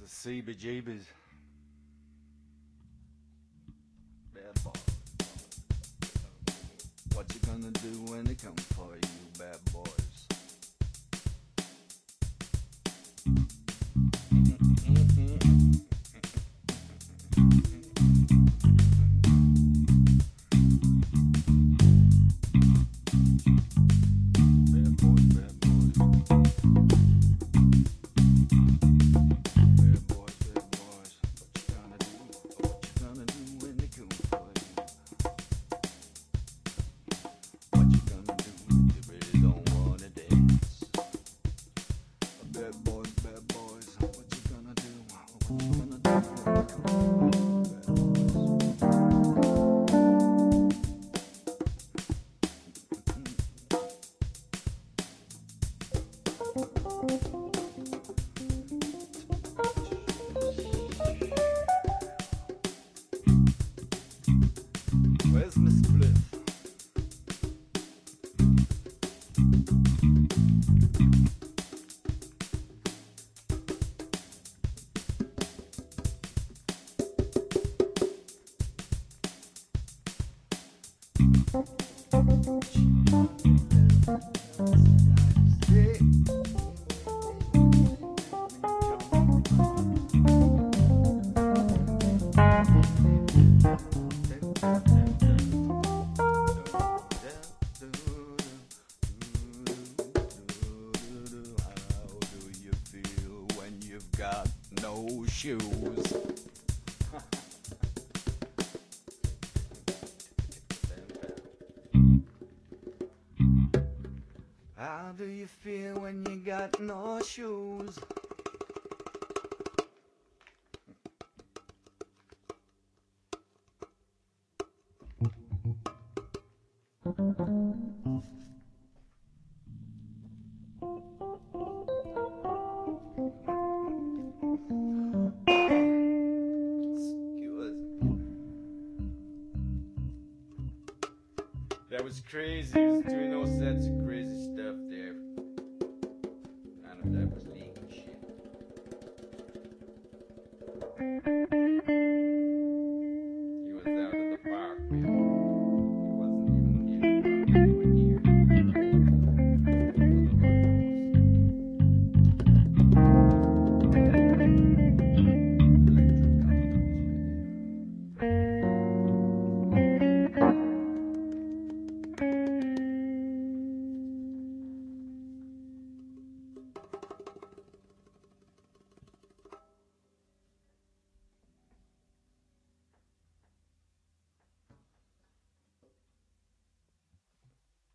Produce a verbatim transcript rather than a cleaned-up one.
C B G B's. Bad boy. What you gonna do when they come for you, bad boys? Bad boys, bad boys. Bad boys, bad boys. What you gonna do? What you gonna do when they come for you? What you gonna do if you really don't wanna dance? Bad boys, bad boys. What you gonna do? What you gonna do when they come for you, bad boys? Where's Miss Bliff? How do you feel when you've got no shoes? How do you feel when you got no shoes? That was crazy. He was doing all sorts of crazy